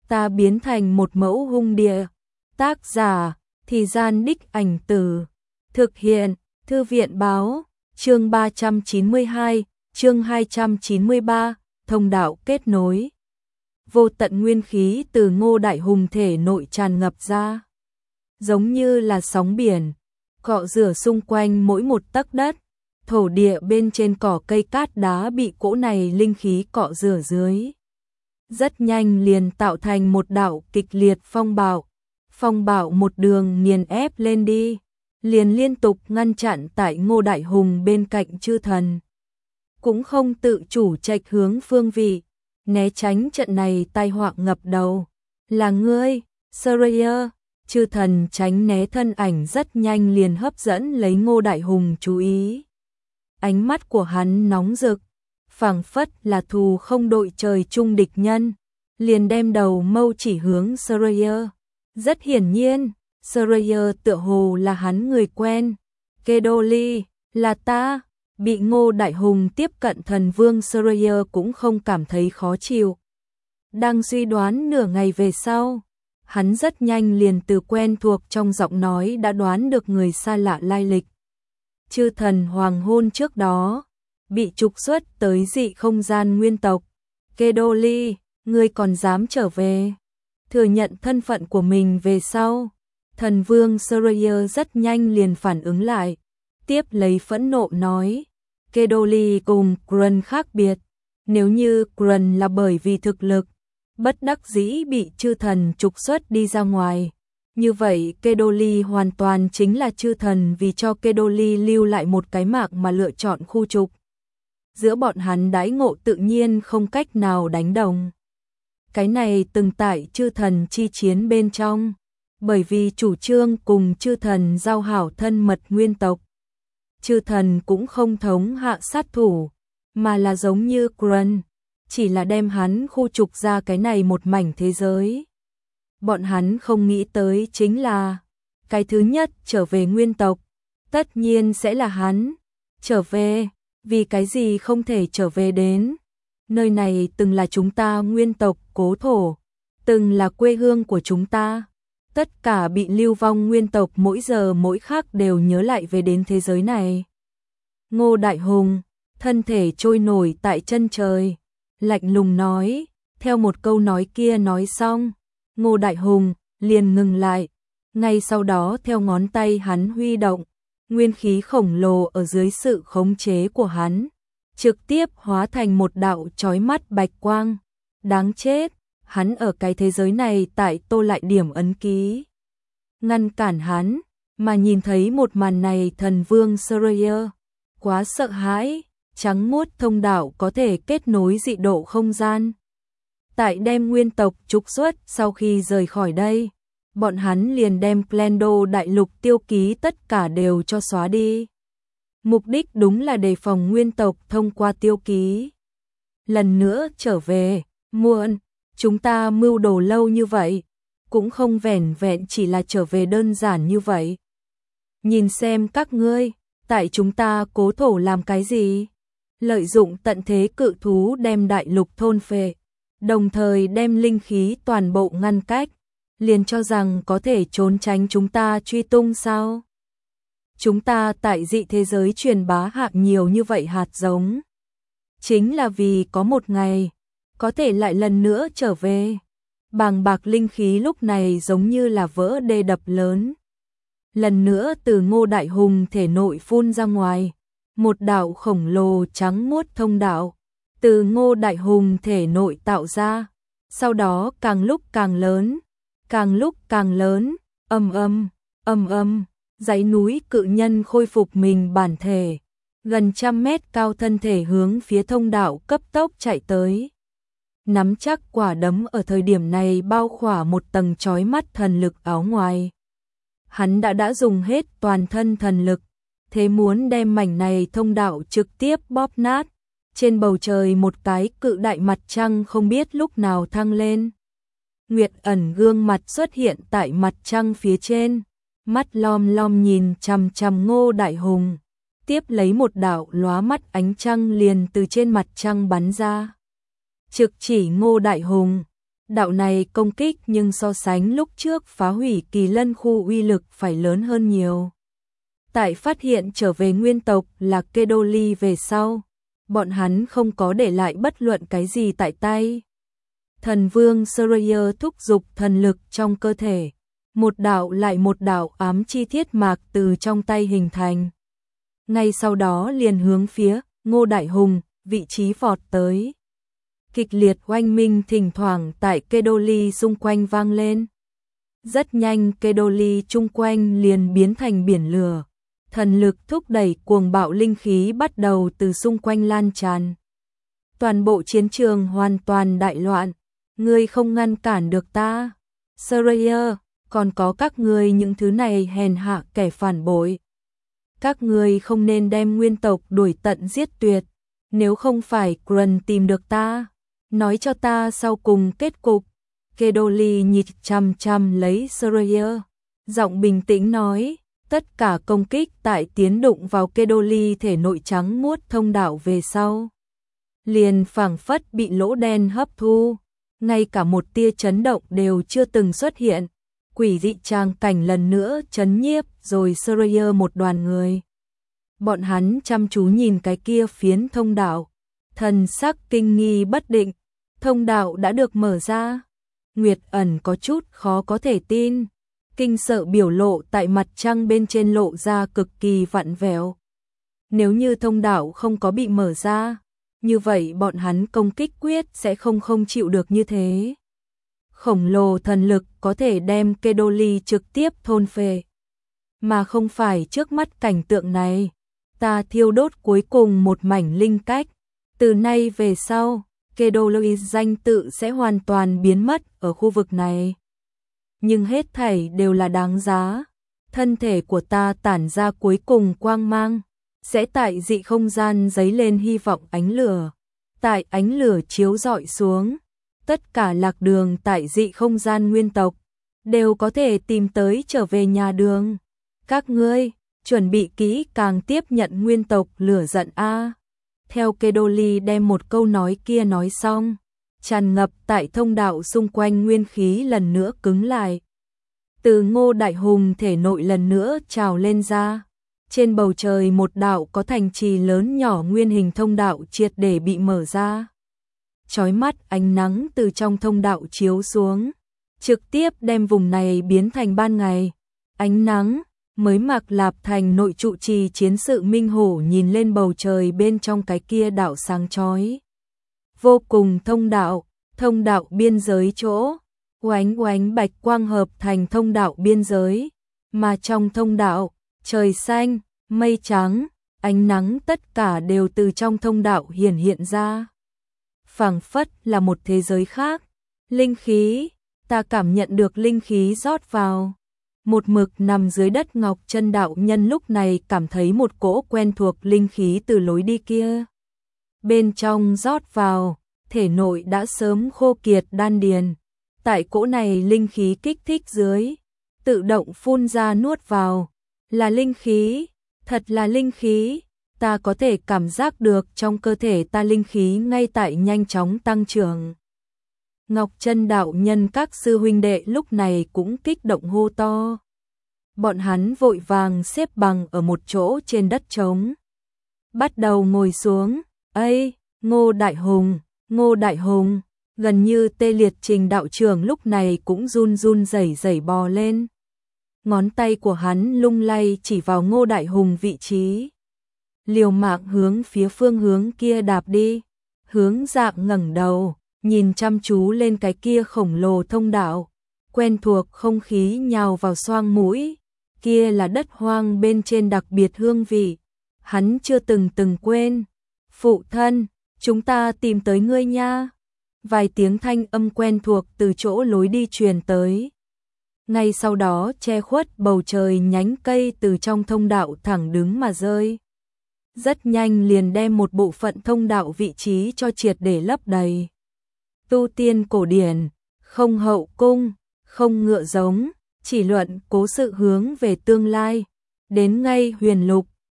ta biến thành một mẫu hung địa. Tác giả, Thì Gian Đích Ảnh Tử. Thực hiện, Thư viện Báo. Chương 392, chương 293, thông đạo kết nối. Vô tận nguyên khí từ Ngô Đại Hùng thể nội tràn ngập ra, giống như là sóng biển, cọ rửa xung quanh mỗi một tấc đất. Thổ địa bên trên cỏ cây cát đá bị cỗ này linh khí cọ rửa dưới, rất nhanh liền tạo thành một đạo kịch liệt phong bạo. Phong bạo một đường nghiền ép lên đi, liền liên tục ngăn chặn tại Ngô Đại Hùng bên cạnh chư thần, cũng không tự chủ chệch hướng phương vị, né tránh trận này tai họa ngập đầu. Là ngươi, Saraya. Chư thần tránh né thân ảnh rất nhanh liền hấp dẫn lấy Ngô Đại Hùng chú ý. Ánh mắt của hắn nóng rực, phảng phất là thù không đội trời chung địch nhân, liền đem đầu mâu chỉ hướng Saraya. Rất hiển nhiên, Saraya tựa hồ là hắn người quen. Kedoli, là ta. Bị Ngô Đại Hùng tiếp cận thần vương, Saraya cũng không cảm thấy khó chịu. Đang suy đoán nửa ngày về sau, hắn rất nhanh liền từ quen thuộc trong giọng nói đã đoán được người xa lạ lai lịch. Chư thần hoàng hôn trước đó bị trục xuất tới dị không gian nguyên tộc. Kedoli, ngươi còn dám trở về? Thừa nhận thân phận của mình về sau, thần vương Saraya rất nhanh liền phản ứng lại, tiếp lấy phẫn nộ nói: Kedoli cùng Grun khác biệt, nếu như Grun là bởi vì thực lực bất đắc dĩ bị chư thần trục xuất đi ra ngoài, như vậy Kedoli hoàn toàn chính là chư thần vì cho Kedoli lưu lại một cái mạng mà lựa chọn khu trục. Giữa bọn hắn đãi ngộ tự nhiên không cách nào đánh đồng. Cái này từng tại chư thần chi chiến bên trong, bởi vì chủ trương cùng chư thần giao hảo thân mật nguyên tộc, chư thần cũng không thống hạ sát thủ, mà là giống như Grun, chỉ là đem hắn khu trục ra cái này một mảnh thế giới. Bọn hắn không nghĩ tới chính là cái thứ nhất trở về nguyên tộc, tất nhiên sẽ là hắn. Trở về, vì cái gì không thể trở về đến? Nơi này từng là chúng ta nguyên tộc cố thổ, từng là quê hương của chúng ta. Tất cả bị lưu vong nguyên tộc mỗi giờ mỗi khắc đều nhớ lại về đến thế giới này. Ngô Đại Hùng, thân thể trôi nổi tại chân trời, lạnh lùng nói. Theo một câu nói kia nói xong, Ngô Đại Hùng liền ngừng lại. Ngay sau đó theo ngón tay hắn huy động, nguyên khí khổng lồ ở dưới sự khống chế của hắn trực tiếp hóa thành một đạo chói mắt bạch quang. Đáng chết, hắn ở cái thế giới này tại tô lại điểm ấn ký, ngăn cản hắn. Mà nhìn thấy một màn này, thần vương Saraya quá sợ hãi. Trắng muốt thông đạo có thể kết nối dị độ không gian. Tại đem nguyên tộc trục xuất sau khi rời khỏi đây, bọn hắn liền đem Plendo đại lục tiêu ký tất cả đều cho xóa đi. Mục đích đúng là đề phòng nguyên tộc thông qua tiêu ký lần nữa trở về. Muộn, chúng ta mưu đồ lâu như vậy, cũng không vẻn vẹn chỉ là trở về đơn giản như vậy. Nhìn xem các ngươi, tại chúng ta cố thổ làm cái gì? Lợi dụng tận thế cự thú đem đại lục thôn phệ, đồng thời đem linh khí toàn bộ ngăn cách, liền cho rằng có thể trốn tránh chúng ta truy tung sao? Chúng ta tại dị thế giới truyền bá hạng nhiều như vậy hạt giống, chính là vì có một ngày có thể lại lần nữa trở về. Bàng bạc linh khí lúc này giống như là vỡ đê đập lớn, lần nữa từ Ngô Đại Hùng thể nội phun ra ngoài. Một đạo khổng lồ trắng muốt thông đạo từ Ngô Đại Hùng thể nội tạo ra, sau đó càng lúc càng lớn, càng lúc càng lớn. Ầm ầm, ầm ầm, dãy núi cự nhân khôi phục mình bản thể, gần 100 mét cao thân thể hướng phía thông đạo cấp tốc chạy tới. Nắm chắc quả đấm ở thời điểm này bao khỏa một tầng chói mắt thần lực áo ngoài. Hắn đã dùng hết toàn thân thần lực, thế muốn đem mảnh này thông đạo trực tiếp bóp nát. Trên bầu trời một cái cự đại mặt trăng không biết lúc nào thăng lên. Nguyệt ẩn gương mặt xuất hiện tại mặt trăng phía trên, mắt lom lom nhìn chằm chằm Ngô Đại Hùng. Tiếp lấy một đạo lóa mắt ánh trăng liền từ trên mặt trăng bắn ra, trực chỉ Ngô Đại Hùng. Đạo này công kích nhưng so sánh lúc trước phá hủy Kỳ Lân khu uy lực phải lớn hơn nhiều. Tại phát hiện trở về nguyên tộc là Kedoli về sau, bọn hắn không có để lại bất luận cái gì tại tay. Thần vương Surayer thúc giục thần lực trong cơ thể, một đạo lại một đạo ám chi thiết mạc từ trong tay hình thành. Ngay sau đó liền hướng phía Ngô Đại Hùng vị trí vọt tới. Kịch liệt oanh minh thỉnh thoảng tại Kedoli xung quanh vang lên. Rất nhanh Kedoli chung quanh liền biến thành biển lửa. Thần lực thúc đẩy cuồng bạo linh khí bắt đầu từ xung quanh lan tràn. Toàn bộ chiến trường hoàn toàn đại loạn. Ngươi không ngăn cản được ta. Surayer, còn có các ngươi những thứ này hèn hạ kẻ phản bội. Các ngươi không nên đem nguyên tộc đuổi tận giết tuyệt. Nếu không phải Grun tìm được ta, nói cho ta sau cùng kết cục. Kedoli nhìn chằm chằm lấy Surayer, giọng bình tĩnh nói, tất cả công kích tại tiến đụng vào Kedoli thể nội trắng muốt thông đạo về sau. Liền phảng phất bị lỗ đen hấp thu, ngay cả một tia chấn động đều chưa từng xuất hiện. Quỷ dị tràng cảnh lần nữa chấn nhiếp rồi Surayer một đoàn người. Bọn hắn chăm chú nhìn cái kia phiến thông đạo, thần sắc kinh nghi bất định. Thông đạo đã được mở ra. Nguyệt Ẩn có chút khó có thể tin, kinh sợ biểu lộ tại mặt trăng bên trên lộ ra cực kỳ vặn vẹo. Nếu như thông đạo không có bị mở ra, như vậy bọn hắn công kích quyết sẽ không chịu được như thế. Khổng lồ thần lực có thể đem Kedoli trực tiếp thôn phệ, mà không phải trước mắt cảnh tượng này. Ta thiêu đốt cuối cùng một mảnh linh cách, từ nay về sau, Kedoli danh tự sẽ hoàn toàn biến mất ở khu vực này. Nhưng hết thảy đều là đáng giá. Thân thể của ta tản ra cuối cùng quang mang, sẽ tại dị không gian giấy lên hy vọng ánh lửa. Tại ánh lửa chiếu rọi xuống, tất cả lạc đường tại dị không gian nguyên tộc đều có thể tìm tới trở về nhà đường. Các ngươi chuẩn bị kỹ càng tiếp nhận nguyên tộc lửa giận a. Theo Kedoli đem một câu nói kia nói xong, tràn ngập tại thông đạo xung quanh nguyên khí lần nữa cứng lại. Từ Ngô Đại Hùng thể nội lần nữa trào lên ra. Trên bầu trời một đạo có thành trì lớn nhỏ nguyên hình thông đạo triệt để bị mở ra. Chói mắt ánh nắng từ trong thông đạo chiếu xuống, trực tiếp đem vùng này biến thành ban ngày. Ánh nắng mới Mạc Lạp Thành nội trụ trì chiến sự Minh Hổ nhìn lên bầu trời bên trong cái kia đảo sáng chói. Vô cùng thông đạo biên giới chỗ, oánh oánh bạch quang hợp thành thông đạo biên giới, mà trong thông đạo, trời xanh, mây trắng, ánh nắng tất cả đều từ trong thông đạo hiện ra. Phảng phất là một thế giới khác, linh khí, ta cảm nhận được linh khí rót vào. Một mực nằm dưới đất Ngọc Chân đạo nhân lúc này cảm thấy một cỗ quen thuộc linh khí từ lối đi kia. Bên trong rót vào, thể nội đã sớm khô kiệt đan điền. Tại cỗ này linh khí kích thích dưới, tự động phun ra nuốt vào. Là linh khí, thật là linh khí. Ta có thể cảm giác được trong cơ thể ta linh khí ngay tại nhanh chóng tăng trưởng. Ngọc Chân đạo nhân các sư huynh đệ lúc này cũng kích động hô to. Bọn hắn vội vàng xếp bằng ở một chỗ trên đất trống. Bắt đầu ngồi xuống. Ây, Ngô Đại Hùng, gần như tê liệt Trình đạo trưởng lúc này cũng run rẩy bò lên. Ngón tay của hắn lung lay chỉ vào Ngô Đại Hùng vị trí. Liều mạng hướng phía phương hướng kia đạp đi. Hướng Dạng ngẩng đầu, nhìn chăm chú lên cái kia khổng lồ thông đạo. Quen thuộc không khí nhào vào xoang mũi. Kia là đất hoang bên trên đặc biệt hương vị. Hắn chưa từng quên. Phụ thân, chúng ta tìm tới ngươi nha. Vài tiếng thanh âm quen thuộc từ chỗ lối đi truyền tới. Ngay sau đó che khuất bầu trời nhánh cây từ trong thông đạo thẳng đứng mà rơi. Rất nhanh liền đem một bộ phận thông đạo vị trí cho triệt để lấp đầy. Tu tiên cổ điển, không hậu cung, không ngựa giống, chỉ luận cố sự hướng về tương lai. Đến ngay huyền lục,